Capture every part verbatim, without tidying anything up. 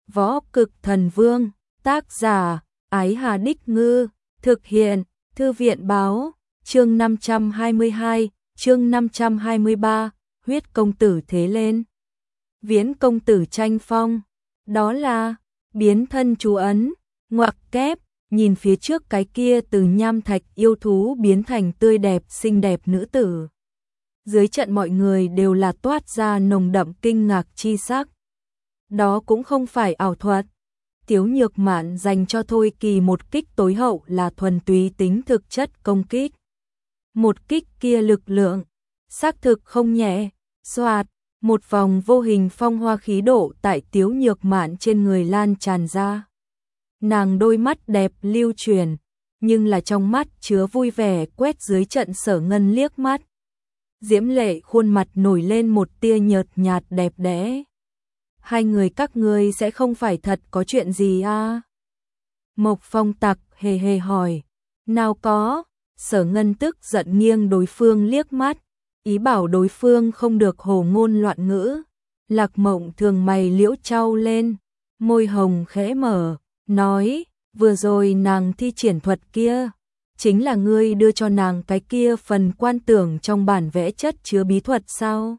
Võ Cực Thần Vương, tác giả, Ái Hà Đích Ngư, thực hiện, Thư viện Báo, chương năm trăm hai mươi hai, chương năm trăm hai mươi ba, huyết công tử thế lên. Viễn công tử tranh phong, đó là, biến thân chú ấn, ngoặc kép, nhìn phía trước cái kia từ nham thạch yêu thú biến thành tươi đẹp xinh đẹp nữ tử. Dưới trận mọi người đều là toát ra nồng đậm kinh ngạc chi sắc. Đó cũng không phải ảo thuật. Tiếu Nhược Mạn dành cho Thôi Kỳ một kích tối hậu là thuần túy tính thực chất công kích. Một kích kia lực lượng, xác thực không nhẹ, xoạt, một vòng vô hình phong hoa khí độ tại Tiếu Nhược Mạn trên người lan tràn ra. Nàng đôi mắt đẹp lưu truyền, nhưng là trong mắt chứa vui vẻ quét dưới trận Sở Ngân liếc mắt. Diễm lệ khuôn mặt nổi lên một tia nhợt nhạt đẹp đẽ. Hai người các ngươi sẽ không phải thật có chuyện gì à? Mộc Phong Tặc hề hề hỏi. Nào có, Sở Ngân tức giận nghiêng đối phương liếc mắt, ý bảo đối phương không được hồ ngôn loạn ngữ. Lạc Mộng Thường mày liễu trao lên, môi hồng khẽ mở, nói, vừa rồi nàng thi triển thuật kia, chính là ngươi đưa cho nàng cái kia phần quan tưởng trong bản vẽ chất chứa bí thuật sao?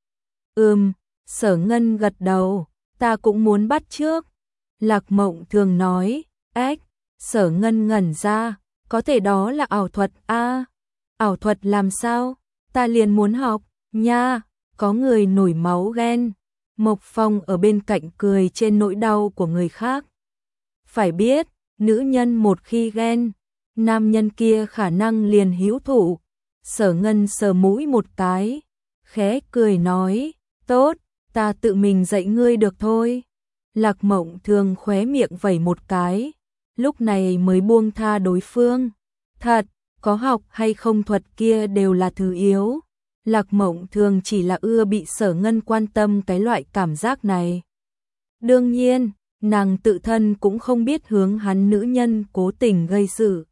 Ừm, Sở Ngân gật đầu, ta cũng muốn bắt trước. Lạc Mộng Thường nói, ếch, Sở Ngân ngẩn ra, có thể đó là ảo thuật a à, ảo thuật làm sao? Ta liền muốn học, nha, có người nổi máu ghen. Mộc Phong ở bên cạnh cười trên nỗi đau của người khác. Phải biết, nữ nhân một khi ghen, nam nhân kia khả năng liền hữu thủ. Sở Ngân sờ mũi một cái, khẽ cười nói, tốt, ta tự mình dạy ngươi được thôi. Lạc Mộng Thường khóe miệng vẩy một cái, lúc này mới buông tha đối phương. Thật, có học hay không thuật kia đều là thứ yếu. Lạc Mộng Thường chỉ là ưa bị Sở Ngân quan tâm cái loại cảm giác này. Đương nhiên, nàng tự thân cũng không biết hướng hắn nữ nhân cố tình gây sự.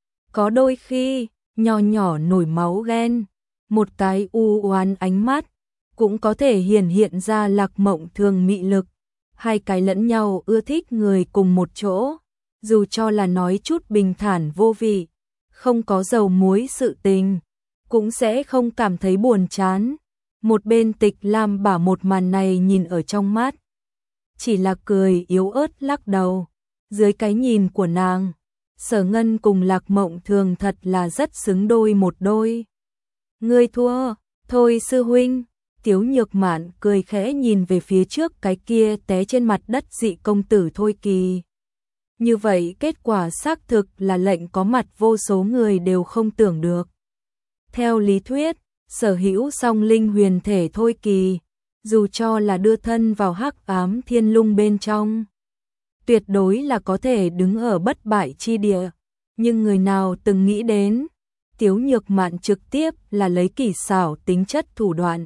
Có đôi khi, nho nhỏ nổi máu ghen, một cái u oán ánh mắt, cũng có thể hiển hiện ra Lạc Mộng Thường mị lực. Hai cái lẫn nhau ưa thích người cùng một chỗ, dù cho là nói chút bình thản vô vị, không có dầu muối sự tình, cũng sẽ không cảm thấy buồn chán. Một bên Tịch Lam bảo một màn này nhìn ở trong mắt, chỉ là cười yếu ớt lắc đầu. Dưới cái nhìn của nàng, Sở Ngân cùng Lạc Mộng Thường thật là rất xứng đôi một đôi. Ngươi thua, thôi sư huynh. Tiếu Nhược Mạn cười khẽ nhìn về phía trước cái kia té trên mặt đất dị công tử Thôi Kỳ. Như vậy kết quả xác thực là lệnh có mặt vô số người đều không tưởng được. Theo lý thuyết, sở hữu song linh huyền thể Thôi Kỳ, dù cho là đưa thân vào hắc ám thiên lung bên trong, tuyệt đối là có thể đứng ở bất bại chi địa. Nhưng người nào từng nghĩ đến, Tiếu Nhược Mạn trực tiếp là lấy kỳ xảo tính chất thủ đoạn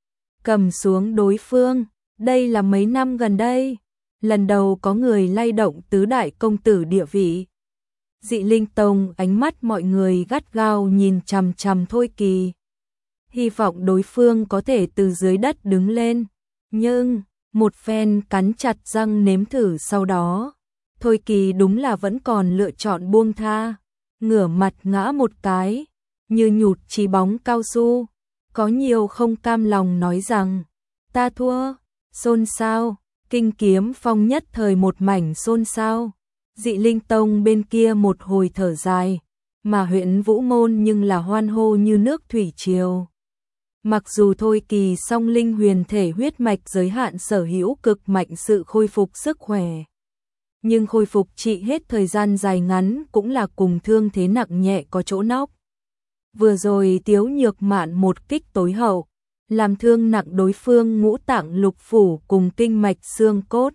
cầm xuống đối phương. Đây là mấy năm gần đây, lần đầu có người lay động tứ đại công tử địa vị. Dị Linh Tông ánh mắt mọi người gắt gao nhìn chằm chằm Thôi Kỳ, hy vọng đối phương có thể từ dưới đất đứng lên. Nhưng, một phen cắn chặt răng nếm thử sau đó, Thôi Kỳ đúng là vẫn còn lựa chọn buông tha, ngửa mặt ngã một cái, như nhụt chí bóng cao su. Có nhiều không cam lòng nói rằng, ta thua, xôn xao, Kinh Kiếm Phong nhất thời một mảnh xôn xao. Dị Linh Tông bên kia một hồi thở dài, mà huyện Vũ Môn nhưng là hoan hô như nước thủy triều. Mặc dù Thôi Kỳ song linh huyền thể huyết mạch giới hạn sở hữu cực mạnh sự khôi phục sức khỏe, nhưng khôi phục trị hết thời gian dài ngắn cũng là cùng thương thế nặng nhẹ có chỗ nóc. Vừa rồi Tiếu Nhược Mạn một kích tối hậu, làm thương nặng đối phương ngũ tạng lục phủ cùng kinh mạch xương cốt.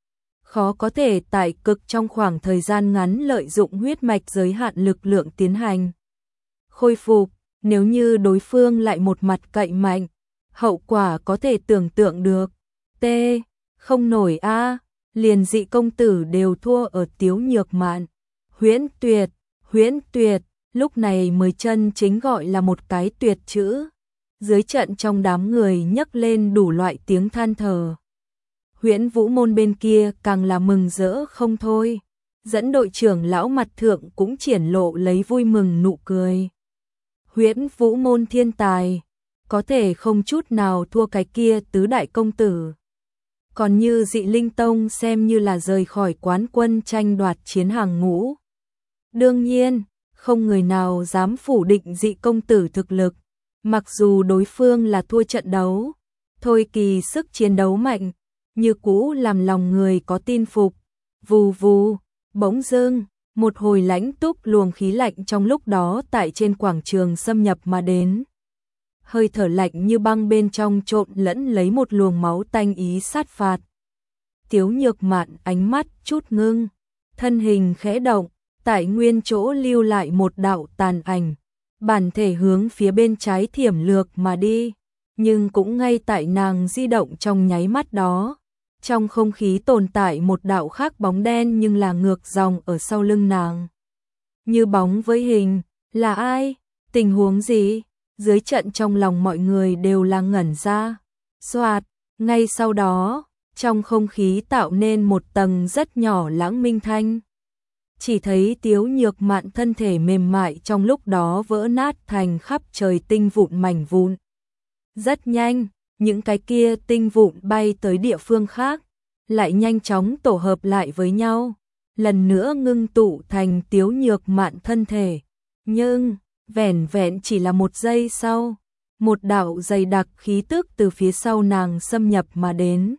Khó có thể tại cực trong khoảng thời gian ngắn lợi dụng huyết mạch giới hạn lực lượng tiến hành khôi phục. Nếu như đối phương lại một mặt cậy mạnh, hậu quả có thể tưởng tượng được. T. Không nổi a, liền dị công tử đều thua ở Tiếu Nhược Mạn. Huyễn tuyệt, huyễn tuyệt. Lúc này mới chân chính gọi là một cái tuyệt chữ. Dưới trận trong đám người nhấc lên đủ loại tiếng than thở. Huyễn Vũ môn bên kia càng là mừng rỡ không thôi. Dẫn đội trưởng lão mặt thượng cũng triển lộ lấy vui mừng nụ cười. Huyễn Vũ môn thiên tài, có thể không chút nào thua cái kia tứ đại công tử. Còn như Dị Linh Tông xem như là rời khỏi quán quân tranh đoạt chiến hàng ngũ. Đương nhiên, không người nào dám phủ định Dị công tử thực lực, mặc dù đối phương là thua trận đấu, thôi kỳ sức chiến đấu mạnh, như cũ làm lòng người có tin phục. Vù vù, bỗng dưng, một hồi lãnh túc luồng khí lạnh trong lúc đó tại trên quảng trường xâm nhập mà đến. Hơi thở lạnh như băng bên trong trộn lẫn lấy một luồng máu tanh ý sát phạt. Tiếu Nhược Mạn ánh mắt chút ngưng, thân hình khẽ động, tại nguyên chỗ lưu lại một đạo tàn ảnh, bản thể hướng phía bên trái thiểm lược mà đi, nhưng cũng ngay tại nàng di động trong nháy mắt đó, trong không khí tồn tại một đạo khác bóng đen nhưng là ngược dòng ở sau lưng nàng. Như bóng với hình, là ai? Tình huống gì? Dưới trận trong lòng mọi người đều là ngẩn ra. Soạt, ngay sau đó, trong không khí tạo nên một tầng rất nhỏ lãng minh thanh. Chỉ thấy Tiếu Nhược Mạn thân thể mềm mại trong lúc đó vỡ nát thành khắp trời tinh vụn mảnh vụn. Rất nhanh, những cái kia tinh vụn bay tới địa phương khác, lại nhanh chóng tổ hợp lại với nhau, lần nữa ngưng tụ thành Tiếu Nhược Mạn thân thể. Nhưng, vẻn vẹn chỉ là một giây sau, một đạo dày đặc khí tức từ phía sau nàng xâm nhập mà đến.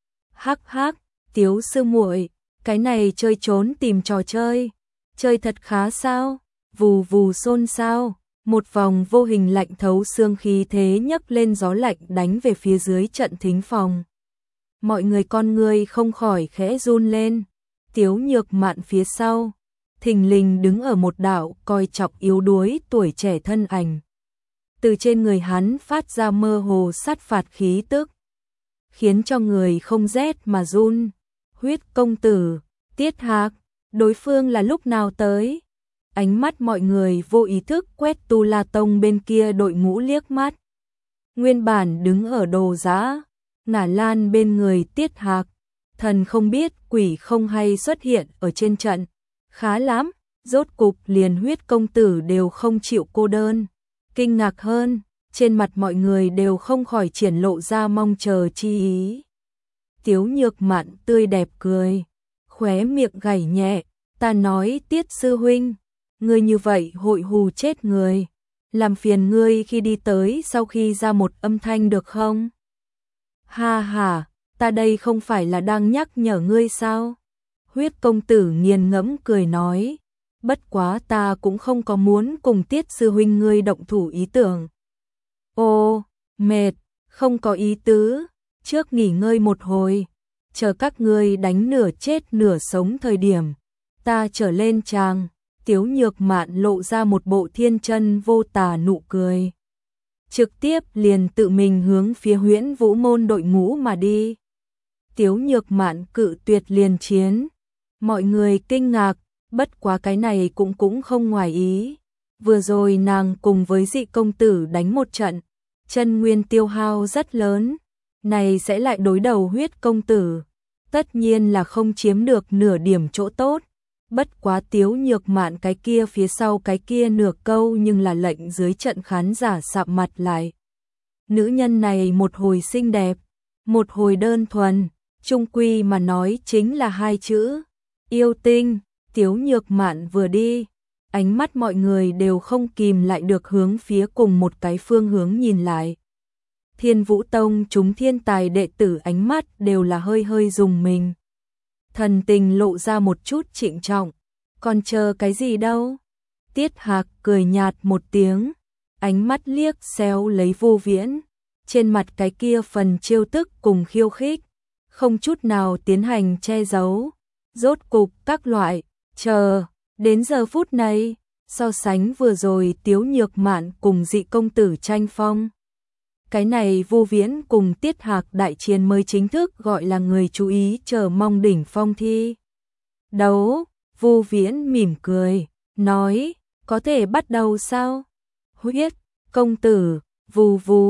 Hắc hắc, Tiếu sư muội, cái này chơi trốn tìm trò chơi, chơi thật khá sao? Vù vù xôn xao, một vòng vô hình lạnh thấu xương khí thế nhấc lên gió lạnh đánh về phía dưới trận thính phòng. Mọi người con người không khỏi khẽ run lên. Tiếu Nhược Mạn phía sau, thình lình đứng ở một đạo coi chọc yếu đuối tuổi trẻ thân ảnh. Từ trên người hắn phát ra mơ hồ sát phạt khí tức, khiến cho người không rét mà run. Huyết công tử, Tiết Hạc, đối phương là lúc nào tới? Ánh mắt mọi người vô ý thức quét Tu La Tông bên kia đội ngũ liếc mắt. Nguyên bản đứng ở đồ giã, ngả lan bên người Tiết Hạc, thần không biết quỷ không hay xuất hiện ở trên trận. Khá lắm, rốt cục liền Huyết công tử đều không chịu cô đơn. Kinh ngạc hơn, trên mặt mọi người đều không khỏi triển lộ ra mong chờ chi ý. Tiếu Nhược Mạn tươi đẹp cười, khóe miệng gảy nhẹ, ta nói Tiết sư huynh, ngươi như vậy hội hù chết người, làm phiền ngươi khi đi tới sau khi ra một âm thanh được không? Ha ha, ta đây không phải là đang nhắc nhở ngươi sao? Huyết công tử nghiền ngẫm cười nói, bất quá ta cũng không có muốn cùng Tiết sư huynh ngươi động thủ ý tưởng. Ô, mệt, không có ý tứ, trước nghỉ ngơi một hồi, chờ các ngươi đánh nửa chết nửa sống thời điểm, ta trở lên tràng. Tiếu Nhược Mạn lộ ra một bộ thiên chân vô tà nụ cười, trực tiếp liền tự mình hướng phía Huyễn Vũ môn đội ngũ mà đi. Tiếu Nhược Mạn cự tuyệt liền chiến, mọi người kinh ngạc, bất quá cái này cũng cũng không ngoài ý. Vừa rồi nàng cùng với Dị công tử đánh một trận, chân nguyên tiêu hao rất lớn, này sẽ lại đối đầu Huyết công tử, tất nhiên là không chiếm được nửa điểm chỗ tốt. Bất quá Tiếu Nhược Mạn cái kia phía sau cái kia nửa câu nhưng là lệnh dưới trận khán giả sạm mặt lại. Nữ nhân này một hồi xinh đẹp, một hồi đơn thuần, chung quy mà nói chính là hai chữ, yêu tinh. Tiếu Nhược Mạn vừa đi, ánh mắt mọi người đều không kìm lại được hướng phía cùng một cái phương hướng nhìn lại. Thiên Vũ Tông chúng thiên tài đệ tử ánh mắt đều là hơi hơi rùng mình. Thần tình lộ ra một chút trịnh trọng, còn chờ cái gì đâu? Tiết Hạc cười nhạt một tiếng, ánh mắt liếc xéo lấy Vô Viễn, trên mặt cái kia phần trêu tức cùng khiêu khích, không chút nào tiến hành che giấu. Rốt cục các loại, chờ, đến giờ phút này, so sánh vừa rồi Tiếu Nhược Mạn cùng Dị công tử tranh phong. Cái này Vô Viễn cùng Tiết Hạc đại chiến mới chính thức gọi là người chú ý chờ mong đỉnh phong thi đấu. Vô Viễn mỉm cười, nói, có thể bắt đầu sao? Huyết công tử, vù vù,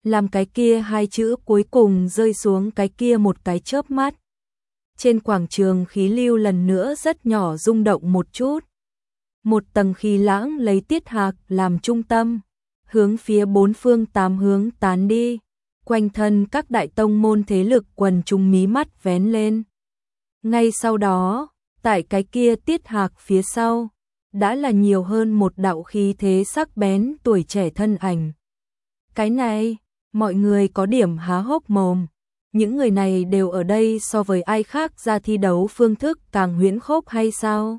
làm cái kia hai chữ cuối cùng rơi xuống cái kia một cái chớp mắt. Trên quảng trường khí lưu lần nữa rất nhỏ rung động một chút. Một tầng khí lãng lấy Tiết Hạc làm trung tâm, hướng phía bốn phương tám hướng tán đi, quanh thân các đại tông môn thế lực quần chúng mí mắt vén lên. Ngay sau đó, tại cái kia Tiết Hạc phía sau, đã là nhiều hơn một đạo khí thế sắc bén tuổi trẻ thân ảnh. Cái này, mọi người có điểm há hốc mồm. Những người này đều ở đây so với ai khác ra thi đấu phương thức càng huyễn khốc hay sao?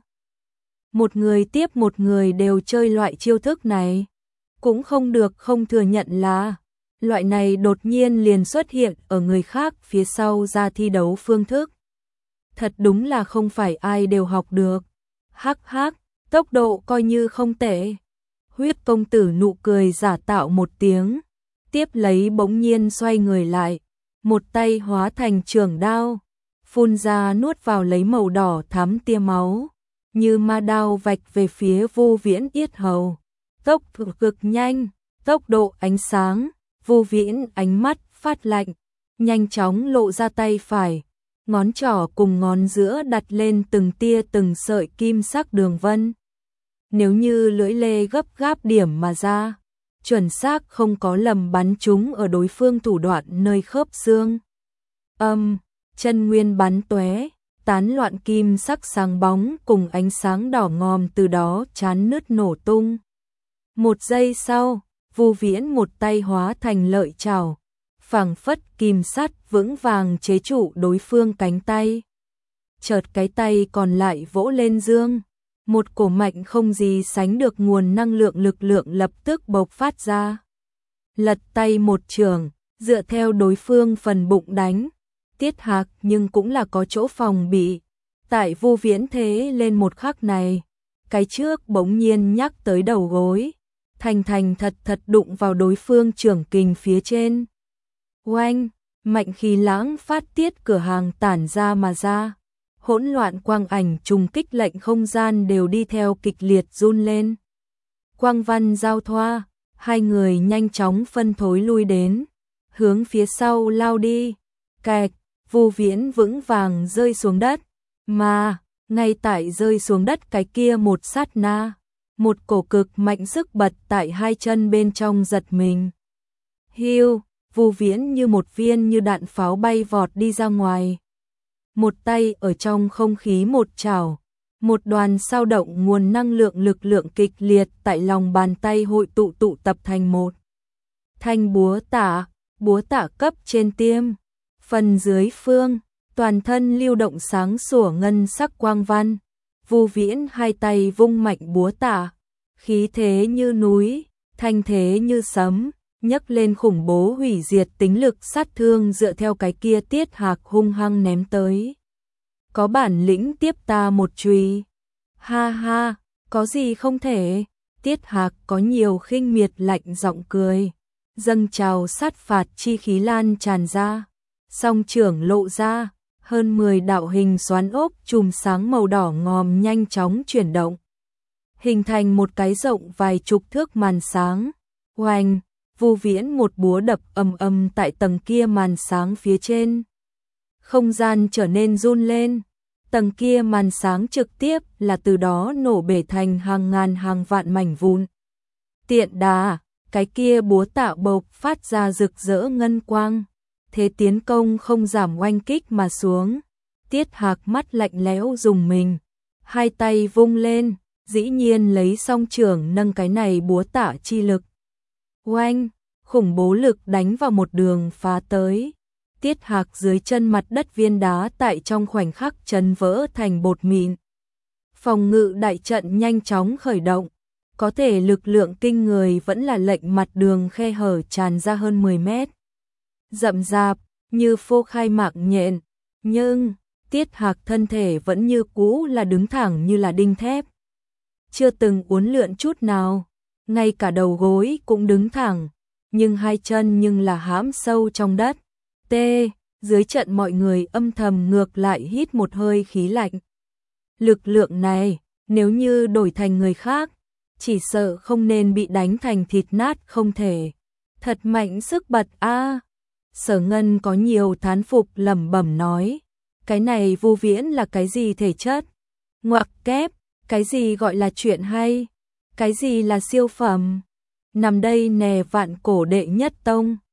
Một người tiếp một người đều chơi loại chiêu thức này. Cũng không được không thừa nhận là loại này đột nhiên liền xuất hiện ở người khác phía sau ra thi đấu phương thức. Thật đúng là không phải ai đều học được. Hắc hắc, tốc độ coi như không tệ. Huyết công tử nụ cười giả tạo một tiếng, tiếp lấy bỗng nhiên xoay người lại, một tay hóa thành trường đao, phun ra nuốt vào lấy màu đỏ thắm tia máu, như ma đao vạch về phía Vu Viễn yết hầu. Tốc độ cực nhanh, tốc độ ánh sáng, Vu Viễn ánh mắt phát lạnh, nhanh chóng lộ ra tay phải, ngón trỏ cùng ngón giữa đặt lên từng tia từng sợi kim sắc đường vân. Nếu như lưỡi lê gấp gáp điểm mà ra, chuẩn xác không có lầm bắn trúng ở đối phương thủ đoạn nơi khớp xương. Âm, chân nguyên bắn tóe, tán loạn kim sắc sáng bóng cùng ánh sáng đỏ ngòm từ đó chán nứt nổ tung. Một giây sau, Vu Viễn một tay hóa thành lợi chảo, phảng phất kim sắt vững vàng chế trụ đối phương cánh tay. Chợt cái tay còn lại vỗ lên dương, một cổ mạnh không gì sánh được nguồn năng lượng lực lượng lập tức bộc phát ra. Lật tay một trường, dựa theo đối phương phần bụng đánh. Tiết Hạc nhưng cũng là có chỗ phòng bị. Tại Vu Viễn thế lên một khắc này, cái trước bỗng nhiên nhắc tới đầu gối, thành thành thật thật đụng vào đối phương trưởng kình phía trên. Oanh, mạnh khí lãng phát tiết cửa hàng tản ra mà ra. Hỗn loạn quang ảnh trùng kích lệnh không gian đều đi theo kịch liệt run lên. Quang văn giao thoa, hai người nhanh chóng phân thối lui đến, hướng phía sau lao đi. Kẹt, Vu Viễn vững vàng rơi xuống đất, mà ngay tại rơi xuống đất cái kia một sát na, một cổ cực mạnh sức bật tại hai chân bên trong giật mình. Hiu, Vu Viễn như một viên như đạn pháo bay vọt đi ra ngoài. Một tay ở trong không khí một chảo, một đoàn sao động nguồn năng lượng lực lượng kịch liệt tại lòng bàn tay hội tụ tụ tập thành một thanh búa tạ, búa tạ cấp trên tiêm, phần dưới phương, toàn thân lưu động sáng sủa ngân sắc quang văn. Vu Viễn hai tay vung mạnh búa tạ, khí thế như núi, thanh thế như sấm, nhấc lên khủng bố hủy diệt tính lực sát thương dựa theo cái kia Tiết Hạc hung hăng ném tới. Có bản lĩnh tiếp ta một chùy. Ha ha, có gì không thể. Tiết Hạc có nhiều khinh miệt lạnh giọng cười, dâng trào sát phạt chi khí lan tràn ra, song trưởng lộ ra, hơn mười đạo hình xoắn ốc chùm sáng màu đỏ ngòm nhanh chóng chuyển động, hình thành một cái rộng vài chục thước màn sáng. Oanh, Vu Viễn một búa đập ầm ầm tại tầng kia màn sáng phía trên. Không gian trở nên run lên, tầng kia màn sáng trực tiếp là từ đó nổ bể thành hàng ngàn hàng vạn mảnh vụn. Tiện đà, cái kia búa tạo bộc phát ra rực rỡ ngân quang, thế tiến công không giảm oanh kích mà xuống. Tiết Hạc mắt lạnh lẽo dùng mình, hai tay vung lên, dĩ nhiên lấy song trưởng nâng cái này búa tạ chi lực. Oanh, khủng bố lực đánh vào một đường phá tới. Tiết Hạc dưới chân mặt đất viên đá tại trong khoảnh khắc chấn vỡ thành bột mịn. Phòng ngự đại trận nhanh chóng khởi động, có thể lực lượng kinh người vẫn là lệnh mặt đường khe hở tràn ra hơn mười mét. Rậm rạp, như phô khai mạc nhện, nhưng Tiết Hạc thân thể vẫn như cũ là đứng thẳng như là đinh thép. Chưa từng uốn lượn chút nào, ngay cả đầu gối cũng đứng thẳng, nhưng hai chân nhưng là hãm sâu trong đất. T, dưới trận mọi người âm thầm ngược lại hít một hơi khí lạnh. Lực lượng này, nếu như đổi thành người khác, chỉ sợ không nên bị đánh thành thịt nát không thể. Thật mạnh sức bật a. Sở Ngân có nhiều thán phục lẩm bẩm nói, cái này Vu Viễn là cái gì thể chất? Ngoặc kép, cái gì gọi là chuyện hay? Cái gì là siêu phẩm? Nằm đây nè vạn cổ đệ nhất tông.